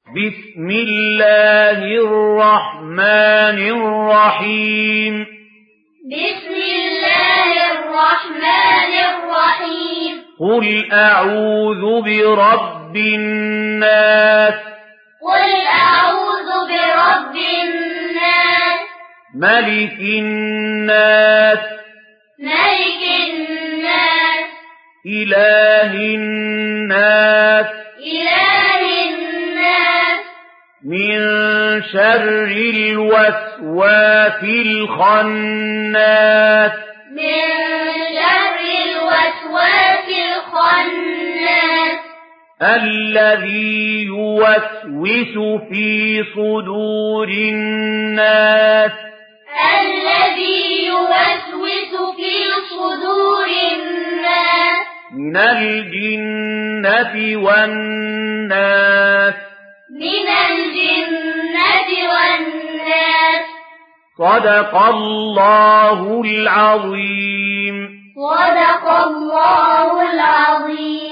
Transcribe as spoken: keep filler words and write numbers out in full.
بسم الله الرحمن الرحيم بسم الله الرحمن الرحيم قل أعوذ برب الناس قل أعوذ برب الناس ملك الناس ملك الناس إله الناس إله الناس من شر الوسواس الخناس من شر الوسواس الخناس الذي يوسوس في صدور الناس الذي يوسوس في صدور الناس من الجنة والناس من الجنة والناس صدق الله العظيم صدق الله العظيم.